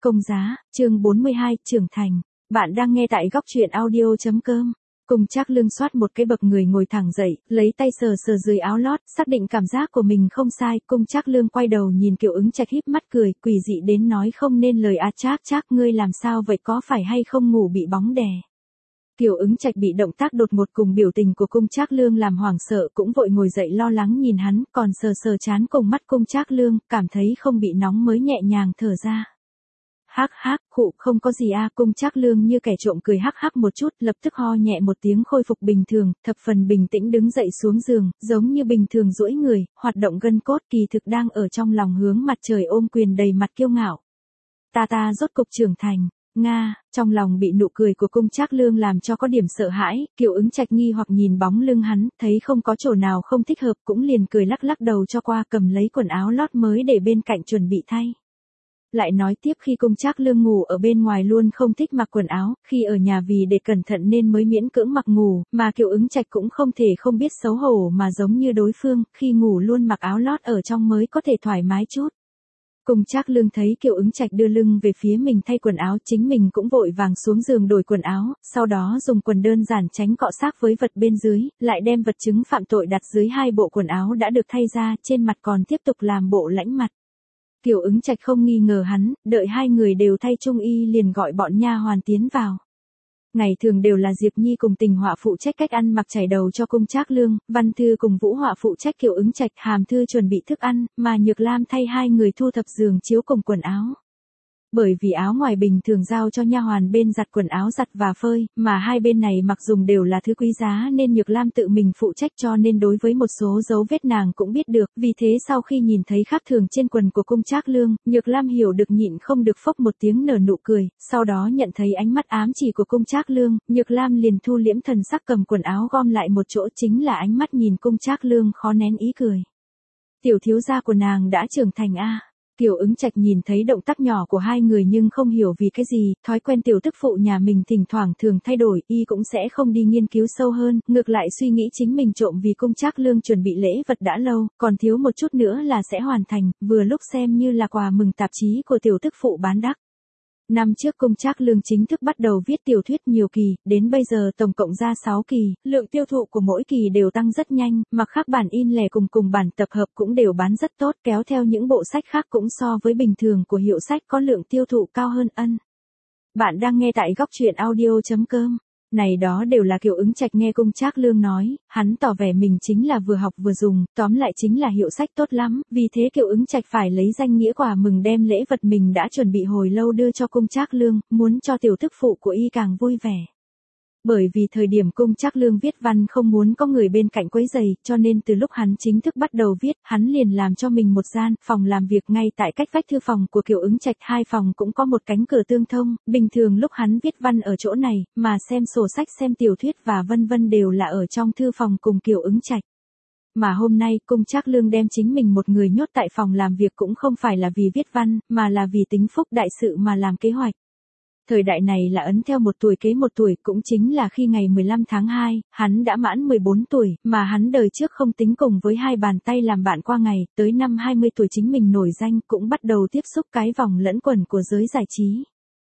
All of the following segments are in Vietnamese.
Công giá, chương 42, trưởng thành. Bạn đang nghe tại góc truyện audio.com. Cùng Trác Lương soát một cái bậc người ngồi thẳng dậy, lấy tay sờ sờ dưới áo lót, xác định cảm giác của mình không sai. Cùng Trác Lương quay đầu nhìn Kiều Ứng Trạch híp mắt cười, quỷ dị đến nói không nên lời. Trác, ngươi làm sao vậy, có phải hay không ngủ bị bóng đè? Kiều Ứng Trạch bị động tác đột ngột cùng biểu tình của Cung Trác Lương làm hoảng sợ, cũng vội ngồi dậy lo lắng nhìn hắn, còn sờ sờ trán cùng mắt Cung Trác Lương, cảm thấy không bị nóng mới nhẹ nhàng thở ra. Hắc, khụ, không có gì a. Cung Trác Lương như kẻ trộm cười hắc một chút, lập tức ho nhẹ một tiếng khôi phục bình thường, thập phần bình tĩnh đứng dậy xuống giường, giống như bình thường duỗi người, hoạt động gân cốt, kỳ thực đang ở trong lòng hướng mặt trời ôm quyền đầy mặt kiêu ngạo. Ta rốt cục trưởng thành. Nga, trong lòng bị nụ cười của Cung Trác Lương làm cho có điểm sợ hãi, Kiều Ứng Trạch nghi hoặc nhìn bóng lưng hắn, thấy không có chỗ nào không thích hợp cũng liền cười lắc đầu cho qua, cầm lấy quần áo lót mới để bên cạnh chuẩn bị thay. Lại nói tiếp, khi Cung Trác Lương ngủ ở bên ngoài luôn không thích mặc quần áo, khi ở nhà vì để cẩn thận nên mới miễn cưỡng mặc ngủ, mà Kiều Ứng Trạch cũng không thể không biết xấu hổ mà giống như đối phương, khi ngủ luôn mặc áo lót ở trong mới có thể thoải mái chút. Cung Trác Lương thấy Kiều Ứng Trạch đưa lưng về phía mình thay quần áo, chính mình cũng vội vàng xuống giường đổi quần áo, sau đó dùng quần đơn giản tránh cọ xát với vật bên dưới, lại đem vật chứng phạm tội đặt dưới hai bộ quần áo đã được thay ra, trên mặt còn tiếp tục làm bộ lãnh mặt. Kiều Ứng Trạch không nghi ngờ hắn, đợi hai người đều thay trung y liền gọi bọn nha hoàn tiến vào. Ngày thường đều là Diệp Nhi cùng Tình Họa phụ trách cách ăn mặc chải đầu cho Cung Trác Lương, Văn Thư cùng Vũ Họa phụ trách Kiều Ứng Trạch, Hàm Thư chuẩn bị thức ăn, mà Nhược Lam thay hai người thu thập giường chiếu cùng quần áo. Bởi vì áo ngoài bình thường giao cho nha hoàn bên giặt quần áo giặt và phơi, mà hai bên này mặc dùng đều là thứ quý giá nên Nhược Lam tự mình phụ trách, cho nên đối với một số dấu vết nàng cũng biết được, vì thế sau khi nhìn thấy khác thường trên quần của Cung Trác Lương, Nhược Lam hiểu được nhịn không được phốc một tiếng nở nụ cười, sau đó nhận thấy ánh mắt ám chỉ của Cung Trác Lương, Nhược Lam liền thu liễm thần sắc cầm quần áo gom lại một chỗ, chính là ánh mắt nhìn Cung Trác Lương khó nén ý cười. Tiểu thiếu gia của nàng đã trưởng thành a. Kiều Ứng Trạch nhìn thấy động tác nhỏ của hai người nhưng không hiểu vì cái gì, thói quen tiểu tức phụ nhà mình thỉnh thoảng thường thay đổi, y cũng sẽ không đi nghiên cứu sâu hơn, ngược lại suy nghĩ chính mình trộm vì Cung Trác Lương chuẩn bị lễ vật đã lâu, còn thiếu một chút nữa là sẽ hoàn thành, vừa lúc xem như là quà mừng tạp chí của tiểu tức phụ bán đắt. Năm trước Cung Trác Lương chính thức bắt đầu viết tiểu thuyết nhiều kỳ, đến bây giờ tổng cộng ra 6 kỳ, lượng tiêu thụ của mỗi kỳ đều tăng rất nhanh, mặt khác bản in lẻ cùng bản tập hợp cũng đều bán rất tốt, kéo theo những bộ sách khác cũng so với bình thường của hiệu sách có lượng tiêu thụ cao hơn ân. Bạn đang nghe tại góc truyện audio.com. Này đó đều là Kiều Ứng Trạch nghe Cung Trác Lương nói, hắn tỏ vẻ mình chính là vừa học vừa dùng, tóm lại chính là hiệu sách tốt lắm, vì thế Kiều Ứng Trạch phải lấy danh nghĩa quà mừng đem lễ vật mình đã chuẩn bị hồi lâu đưa cho Cung Trác Lương, muốn cho tiểu tức phụ của y càng vui vẻ. Bởi vì thời điểm Cung Trác Lương viết văn không muốn có người bên cạnh quấy rầy, cho nên từ lúc hắn chính thức bắt đầu viết, hắn liền làm cho mình một gian phòng làm việc ngay tại cách vách thư phòng của Kiều Ứng Trạch, hai phòng cũng có một cánh cửa tương thông, bình thường lúc hắn viết văn ở chỗ này, mà xem sổ sách xem tiểu thuyết và vân vân đều là ở trong thư phòng cùng Kiều Ứng Trạch. Mà hôm nay, Cung Trác Lương đem chính mình một người nhốt tại phòng làm việc cũng không phải là vì viết văn, mà là vì tính phúc đại sự mà làm kế hoạch. Thời đại này là ấn theo một tuổi kế một tuổi, cũng chính là khi ngày 15 tháng 2, hắn đã mãn 14 tuổi, mà hắn đời trước không tính cùng với hai bàn tay làm bạn qua ngày, tới năm 20 tuổi chính mình nổi danh cũng bắt đầu tiếp xúc cái vòng lẫn quẩn của giới giải trí.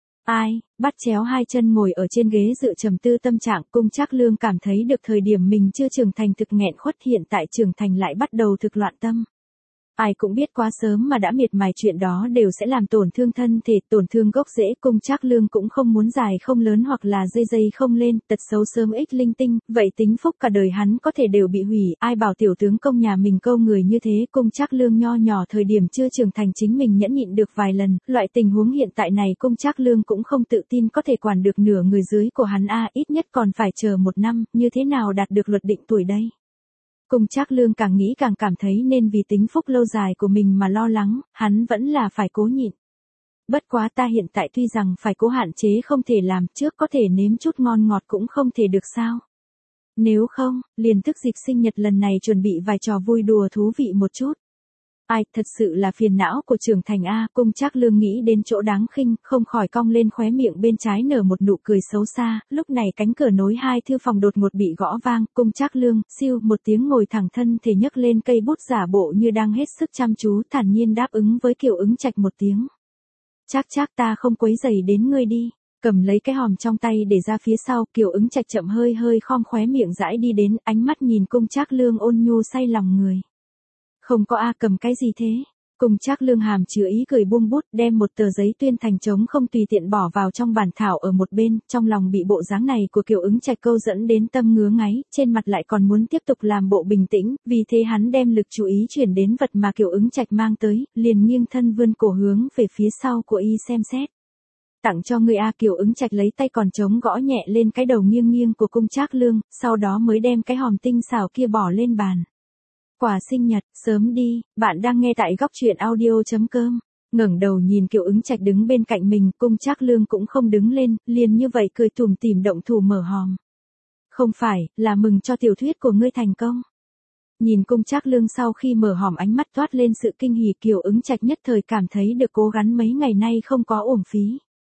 Bắt chéo hai chân ngồi ở trên ghế dựa trầm tư tâm trạng, Cung Trác Lương cảm thấy được thời điểm mình chưa trưởng thành thực nghẹn khuất, hiện tại trưởng thành lại bắt đầu thực loạn tâm. Ai cũng biết quá sớm mà đã miệt mài chuyện đó đều sẽ làm tổn thương thân thể, tổn thương gốc rễ, Cung Trác Lương cũng không muốn dài không lớn hoặc là dây không lên, tật xấu sớm ích linh tinh, vậy tính phúc cả đời hắn có thể đều bị hủy, ai bảo tiểu tướng công nhà mình câu người như thế. Cung Trác Lương nho nhỏ thời điểm chưa trưởng thành chính mình nhẫn nhịn được vài lần, loại tình huống hiện tại này Cung Trác Lương cũng không tự tin có thể quản được nửa người dưới của hắn ít nhất còn phải chờ 1 năm, như thế nào đạt được luật định tuổi đây. Cung Trác Lương càng nghĩ càng cảm thấy nên vì tính phúc lâu dài của mình mà lo lắng, hắn vẫn là phải cố nhịn. Bất quá ta hiện tại tuy rằng phải cố hạn chế không thể làm, trước có thể nếm chút ngon ngọt cũng không thể được sao. Nếu không, liền thức dịp sinh nhật lần này chuẩn bị vài trò vui đùa thú vị một chút. Thật sự là phiền não của trưởng thành Cung Trác Lương nghĩ đến chỗ đáng khinh, không khỏi cong lên khóe miệng bên trái nở một nụ cười xấu xa, lúc này cánh cửa nối hai thư phòng đột ngột bị gõ vang, Cung Trác Lương, siêu một tiếng ngồi thẳng thân thể nhấc lên cây bút giả bộ như đang hết sức chăm chú, thản nhiên đáp ứng với Kiều Ứng Trạch một tiếng. Chắc ta không quấy rầy đến ngươi đi. Cầm lấy cái hòm trong tay để ra phía sau, Kiều Ứng Trạch chậm hơi hơi khom khóe miệng rãi đi đến, ánh mắt nhìn Cung Trác Lương ôn nhu say lòng người. Không có a, cầm cái gì thế? Cung Trác Lương hàm chứa ý cười buông bút, đem một tờ giấy tuyên thành trống không tùy tiện bỏ vào trong bản thảo ở một bên, trong lòng bị bộ dáng này của Kiều Ứng Trạch câu dẫn đến tâm ngứa ngáy, trên mặt lại còn muốn tiếp tục làm bộ bình tĩnh, vì thế hắn đem lực chú ý chuyển đến vật mà Kiều Ứng Trạch mang tới, liền nghiêng thân vươn cổ hướng về phía sau của y xem xét. Tặng cho ngươi a. Kiều Ứng Trạch lấy tay còn trống gõ nhẹ lên cái đầu nghiêng nghiêng của Cung Trác Lương, sau đó mới đem cái hòm tinh xảo kia bỏ lên bàn. Quà sinh nhật, sớm đi, bạn đang nghe tại góc truyện audio.com. Ngẩng đầu nhìn Kiều Ứng Trạch đứng bên cạnh mình, Cung Trác Lương cũng không đứng lên, liền như vậy cười tủm tỉm động thủ mở hòm. Không phải, là mừng cho tiểu thuyết của ngươi thành công. Nhìn Cung Trác Lương sau khi mở hòm ánh mắt toát lên sự kinh hỉ, Kiều Ứng Trạch nhất thời cảm thấy được cố gắng mấy ngày nay không có uổng phí.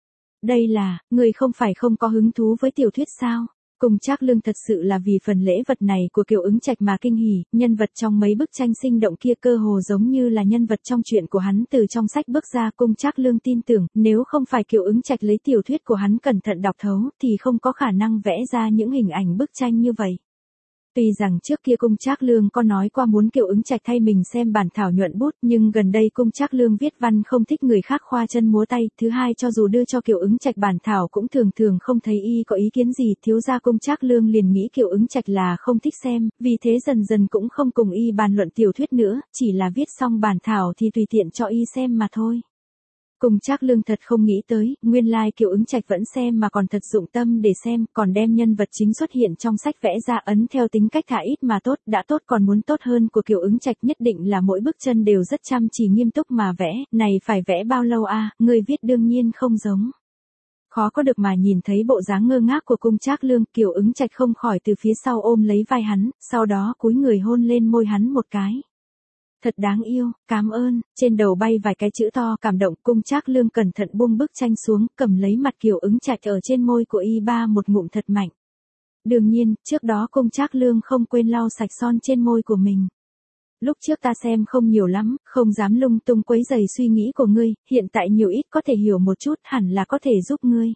Đây là, người không phải không có hứng thú với tiểu thuyết sao? Cung Trác Lương thật sự là vì phần lễ vật này của Kiều Ứng Trạch mà kinh hỉ, nhân vật trong mấy bức tranh sinh động kia cơ hồ giống như là nhân vật trong truyện của hắn từ trong sách bước ra. Cung Trác Lương tin tưởng, nếu không phải Kiều Ứng Trạch lấy tiểu thuyết của hắn cẩn thận đọc thấu, thì không có khả năng vẽ ra những hình ảnh bức tranh như vậy. Tuy rằng trước kia Cung Trác Lương có nói qua muốn Kiều Ứng Trạch thay mình xem bản thảo nhuận bút, nhưng gần đây Cung Trác Lương viết văn không thích người khác khoa chân múa tay, thứ hai cho dù đưa cho Kiều Ứng Trạch bản thảo cũng thường thường không thấy y có ý kiến gì, thiếu gia Cung Trác Lương liền nghĩ Kiều Ứng Trạch là không thích xem, vì thế dần dần cũng không cùng y bàn luận tiểu thuyết nữa, chỉ là viết xong bản thảo thì tùy tiện cho y xem mà thôi. Cung Trác Lương thật không nghĩ tới, nguyên lai Kiều Ứng Trạch vẫn xem mà còn thật dụng tâm để xem, còn đem nhân vật chính xuất hiện trong sách vẽ ra ấn theo tính cách thả ít mà tốt, đã tốt còn muốn tốt hơn của Kiều Ứng Trạch nhất định là mỗi bức chân đều rất chăm chỉ nghiêm túc mà vẽ, này phải vẽ bao lâu a, người viết đương nhiên không giống. Khó có được mà nhìn thấy bộ dáng ngơ ngác của Cung Trác Lương, Kiều Ứng Trạch không khỏi từ phía sau ôm lấy vai hắn, sau đó cúi người hôn lên môi hắn một cái. Thật đáng yêu, cảm ơn, trên đầu bay vài cái chữ to cảm động. Cung Trác Lương cẩn thận buông bức tranh xuống, cầm lấy mặt Kiều Ứng Trạch ở trên môi của y ba một ngụm thật mạnh. Đương nhiên, trước đó Cung Trác Lương không quên lau sạch son trên môi của mình. Lúc trước ta xem không nhiều lắm, không dám lung tung quấy rầy suy nghĩ của ngươi, hiện tại nhiều ít có thể hiểu một chút, hẳn là có thể giúp ngươi.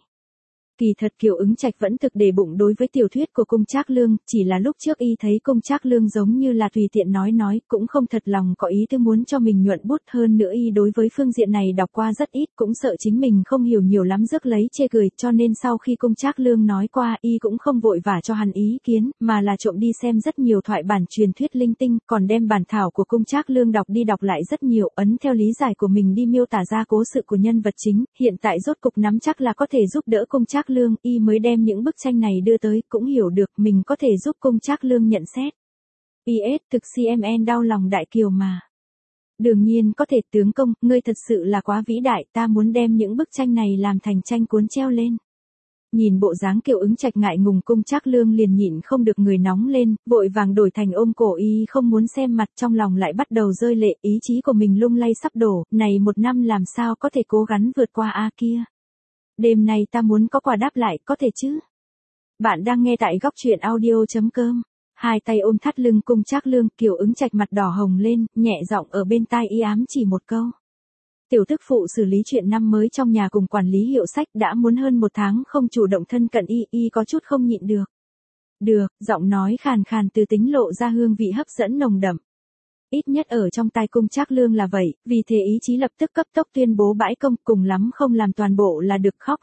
Kỳ thật Kiều Ứng Trạch vẫn thực để bụng đối với tiểu thuyết của Cung Trác Lương, chỉ là lúc trước y thấy Cung Trác Lương giống như là tùy tiện nói, cũng không thật lòng có ý tư muốn cho mình nhuận bút, hơn nữa y đối với phương diện này đọc qua rất ít, cũng sợ chính mình không hiểu nhiều lắm rước lấy chê cười, cho nên sau khi Cung Trác Lương nói qua y cũng không vội vã cho hắn ý kiến, mà là trộm đi xem rất nhiều thoại bản truyền thuyết linh tinh, còn đem bản thảo của Cung Trác Lương đọc đi đọc lại rất nhiều, ấn theo lý giải của mình đi miêu tả ra cố sự của nhân vật chính, hiện tại rốt cục nắm chắc là có thể giúp đỡ Cung Trác Lương, y mới đem những bức tranh này đưa tới, cũng hiểu được mình có thể giúp Cung Trác Lương nhận xét. PS thực CMN đau lòng đại kiều mà. Đương nhiên có thể, tướng công, ngươi thật sự là quá vĩ đại, ta muốn đem những bức tranh này làm thành tranh cuốn treo lên. Nhìn bộ dáng Kiều Ứng Trạch ngại ngùng, Cung Trác Lương liền nhịn không được người nóng lên, vội vàng đổi thành ôm cổ y không muốn xem mặt, trong lòng lại bắt đầu rơi lệ, ý chí của mình lung lay sắp đổ, này một năm làm sao có thể cố gắng vượt qua a kia. Đêm nay ta muốn có quà đáp lại, có thể chứ? Bạn đang nghe tại góc truyện audio.com. Hai tay ôm thắt lưng Cung Trác Lương, Kiều Ứng Trạch mặt đỏ hồng lên, nhẹ giọng ở bên tai y ám chỉ một câu. Tiểu thức phụ xử lý chuyện năm mới trong nhà cùng quản lý hiệu sách đã muốn hơn một tháng không chủ động thân cận y có chút không nhịn được. Được, giọng nói khàn khàn từ tính lộ ra hương vị hấp dẫn nồng đậm. Ít nhất ở trong tai Cung Trác Lương là vậy, vì thế ý chí lập tức cấp tốc tuyên bố bãi công, cùng lắm không làm toàn bộ là được khóc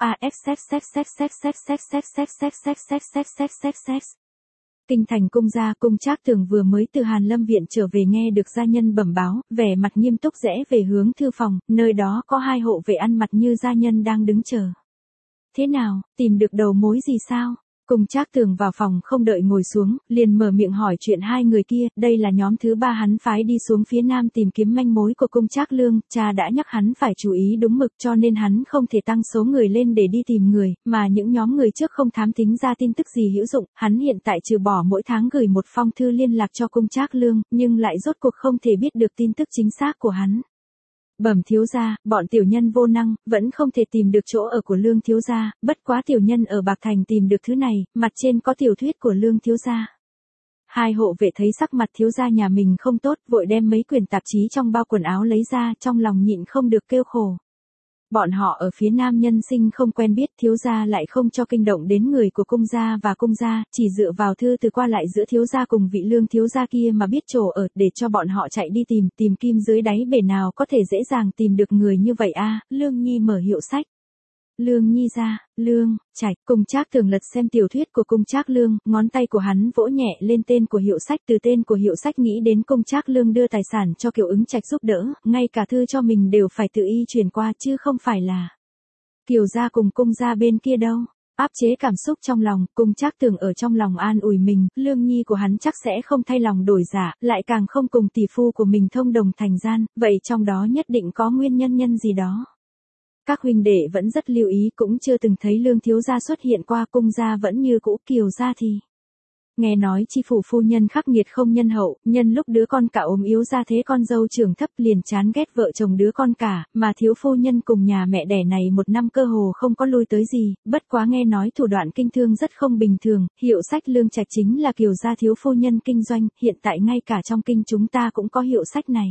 sex. Kinh thành cung gia, Cung Trác Tường vừa mới từ Hàn Lâm viện trở về nghe được gia nhân bẩm báo, vẻ mặt nghiêm túc rẽ về hướng thư phòng, nơi đó có hai hộ vệ ăn mặc như gia nhân đang đứng chờ. Thế nào, tìm được đầu mối gì sao? Cung Trác Tường vào phòng không đợi ngồi xuống, liền mở miệng hỏi chuyện hai người kia, đây là nhóm thứ ba hắn phái đi xuống phía nam tìm kiếm manh mối của Cung Trác Lương, cha đã nhắc hắn phải chú ý đúng mực cho nên hắn không thể tăng số người lên để đi tìm người, mà những nhóm người trước không thám thính ra tin tức gì hữu dụng, hắn hiện tại trừ bỏ mỗi tháng gửi một phong thư liên lạc cho Cung Trác Lương, nhưng lại rốt cuộc không thể biết được tin tức chính xác của hắn. Bẩm thiếu gia, bọn tiểu nhân vô năng, vẫn không thể tìm được chỗ ở của Lương thiếu gia, bất quá tiểu nhân ở Bạc Thành tìm được thứ này, mặt trên có tiểu thuyết của Lương thiếu gia. Hai hộ vệ thấy sắc mặt thiếu gia nhà mình không tốt, vội đem mấy quyển tạp chí trong bao quần áo lấy ra, trong lòng nhịn không được kêu khổ. Bọn họ ở phía nam nhân sinh không quen biết, thiếu gia lại không cho kinh động đến người của cung gia và cung gia, chỉ dựa vào thư từ qua lại giữa thiếu gia cùng vị Lương thiếu gia kia mà biết chỗ ở, để cho bọn họ chạy đi tìm kim dưới đáy bể, nào có thể dễ dàng tìm được người như vậy a. Lương Nhi mở hiệu sách. Lương Nhi ra, Lương, Trạch. Cung Trác Tường lật xem tiểu thuyết của Cung Trác Lương, ngón tay của hắn vỗ nhẹ lên tên của hiệu sách, từ tên của hiệu sách nghĩ đến Cung Trác Lương đưa tài sản cho Kiều Ứng Trạch giúp đỡ, ngay cả thư cho mình đều phải tự y chuyển qua chứ không phải là Kiều gia cùng cung gia bên kia đâu. Áp chế cảm xúc trong lòng, Cung Trác Tường ở trong lòng an ủi mình, Lương Nhi của hắn chắc sẽ không thay lòng đổi dạ, lại càng không cùng tỷ phu của mình thông đồng thành gian, vậy trong đó nhất định có nguyên nhân gì đó. Các huynh đệ vẫn rất lưu ý, cũng chưa từng thấy Lương thiếu gia xuất hiện qua, cung gia vẫn như cũ, Kiều gia thì nghe nói chi phủ phu nhân khắc nghiệt không nhân hậu, nhân lúc đứa con cả ốm yếu ra thế con dâu trưởng thấp liền chán ghét vợ chồng đứa con cả, mà thiếu phu nhân cùng nhà mẹ đẻ này một năm cơ hồ không có lui tới gì, bất quá nghe nói thủ đoạn kinh thương rất không bình thường, hiệu sách Lương Trạch chính là Kiều gia thiếu phu nhân kinh doanh, hiện tại ngay cả trong kinh chúng ta cũng có hiệu sách này.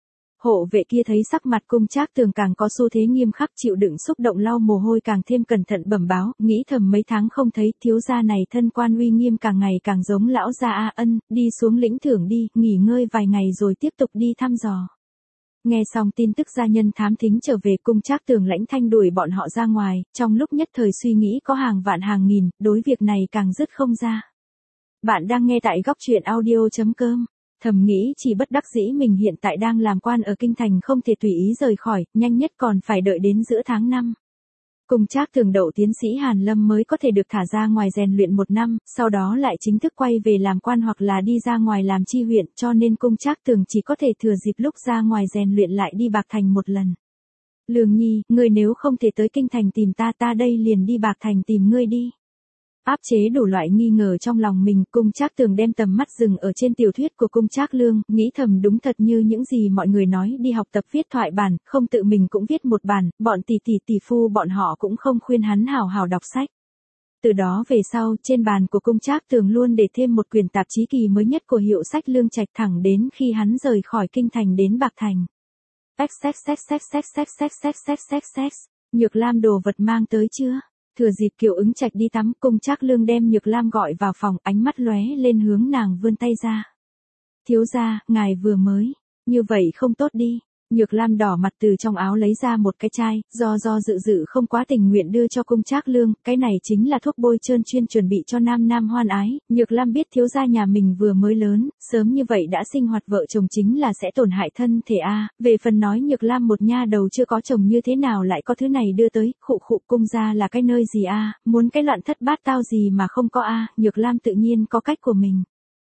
Hộ vệ kia thấy sắc mặt Cung Trác Tường càng có xu thế nghiêm khắc, chịu đựng xúc động lau mồ hôi càng thêm cẩn thận bẩm báo, nghĩ thầm mấy tháng không thấy, thiếu gia này thân quan uy nghiêm càng ngày càng giống lão gia a. Ân, đi xuống lĩnh thưởng đi, nghỉ ngơi vài ngày rồi tiếp tục đi thăm dò. Nghe xong tin tức gia nhân thám thính trở về, Cung Trác Tường lãnh thanh đuổi bọn họ ra ngoài, trong lúc nhất thời suy nghĩ có hàng vạn hàng nghìn, đối việc này càng dứt không ra. Bạn đang nghe tại góc truyện audio.com. Thầm nghĩ chỉ bất đắc dĩ mình hiện tại đang làm quan ở kinh thành không thể tùy ý rời khỏi, nhanh nhất còn phải đợi đến giữa tháng 5. Cung Trác Tường đậu tiến sĩ Hàn Lâm mới có thể được thả ra ngoài rèn luyện 1 năm, sau đó lại chính thức quay về làm quan hoặc là đi ra ngoài làm chi huyện, cho nên Cung Trác Tường chỉ có thể thừa dịp lúc ra ngoài rèn luyện lại đi Bạc Thành một lần. Lương Nhi, ngươi nếu không thể tới kinh thành tìm ta, ta đây liền đi Bạc Thành tìm ngươi đi. Áp chế đủ loại nghi ngờ trong lòng mình, Cung Trác Tường đem tầm mắt dừng ở trên tiểu thuyết của Cung Trác Lương, nghĩ thầm đúng thật như những gì mọi người nói, đi học tập viết thoại bản, không tự mình cũng viết một bản, bọn tỷ phu bọn họ cũng không khuyên hắn hào hào đọc sách. Từ đó về sau, trên bàn của Cung Trác Tường luôn để thêm một quyển tạp chí kỳ mới nhất của hiệu sách Lương Trạch, thẳng đến khi hắn rời khỏi kinh thành đến Bạc Thành. Nhược Lam đồ vật mang tới chưa? Thừa dịp Kiều Ứng Trạch đi tắm, Cung Trác Lương đem Nhược Lam gọi vào phòng, ánh mắt lóe lên hướng nàng vươn tay ra. Thiếu gia, ngài vừa mới, như vậy không tốt đi. Nhược Lam đỏ mặt từ trong áo lấy ra một cái chai, do dự không quá tình nguyện đưa cho Cung Trác Lương, cái này chính là thuốc bôi trơn chuyên chuẩn bị cho nam hoan ái. Nhược Lam biết thiếu gia nhà mình vừa mới lớn, sớm như vậy đã sinh hoạt vợ chồng chính là sẽ tổn hại thân thể a. Về phần nói Nhược Lam một nha đầu chưa có chồng như thế nào lại có thứ này đưa tới, khụ cung gia là cái nơi gì a, muốn cái loạn thất bát tao gì mà không có a. Nhược Lam tự nhiên có cách của mình.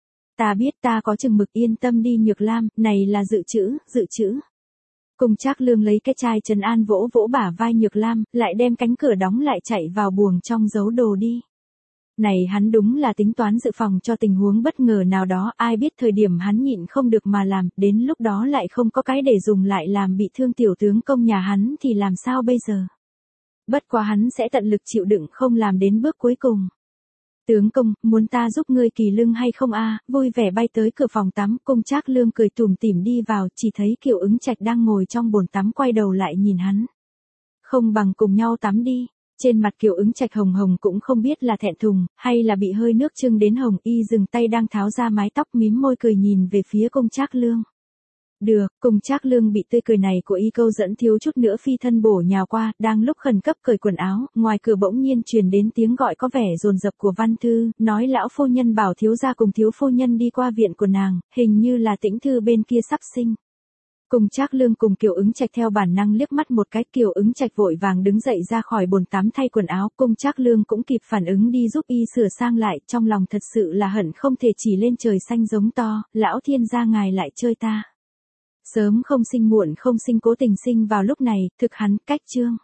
Ta biết, ta có chừng mực, yên tâm đi Nhược Lam, này là dự trữ. Cung Trác Lương lấy cái chai trấn an vỗ bả vai Nhược Lam, lại đem cánh cửa đóng lại chạy vào buồng trong giấu đồ đi. Này hắn đúng là tính toán dự phòng cho tình huống bất ngờ nào đó, ai biết thời điểm hắn nhịn không được mà làm, đến lúc đó lại không có cái để dùng lại làm bị thương tiểu tướng công nhà hắn thì làm sao bây giờ. Bất quá hắn sẽ tận lực chịu đựng không làm đến bước cuối cùng. Tướng công, muốn ta giúp ngươi kỳ lưng hay không a? Vui vẻ bay tới cửa phòng tắm, Cung Trác Lương cười tủm tỉm đi vào, chỉ thấy Kiều Ứng Trạch đang ngồi trong bồn tắm quay đầu lại nhìn hắn. Không bằng cùng nhau tắm đi. Trên mặt Kiều Ứng Trạch hồng cũng không biết là thẹn thùng, hay là bị hơi nước chưng đến hồng, y dừng tay đang tháo ra mái tóc, mím môi cười nhìn về phía Cung Trác Lương. Được, Cung Trác Lương bị tươi cười này của y câu dẫn thiếu chút nữa phi thân bổ nhào qua, đang lúc khẩn cấp cởi quần áo, ngoài cửa bỗng nhiên truyền đến tiếng gọi có vẻ dồn dập của Văn Thư, nói lão phu nhân bảo thiếu gia cùng thiếu phu nhân đi qua viện của nàng, hình như là Tĩnh Thư bên kia sắp sinh. Cung Trác Lương cùng Kiều Ứng Trạch theo bản năng liếc mắt một cái, Kiều Ứng Trạch vội vàng đứng dậy ra khỏi bồn tắm thay quần áo, Cung Trác Lương cũng kịp phản ứng đi giúp y sửa sang lại, trong lòng thật sự là hận không thể chỉ lên trời xanh giống to, lão thiên gia ngài lại chơi ta. Sớm không sinh muộn không sinh, cố tình sinh vào lúc này, thực hắn cách chương.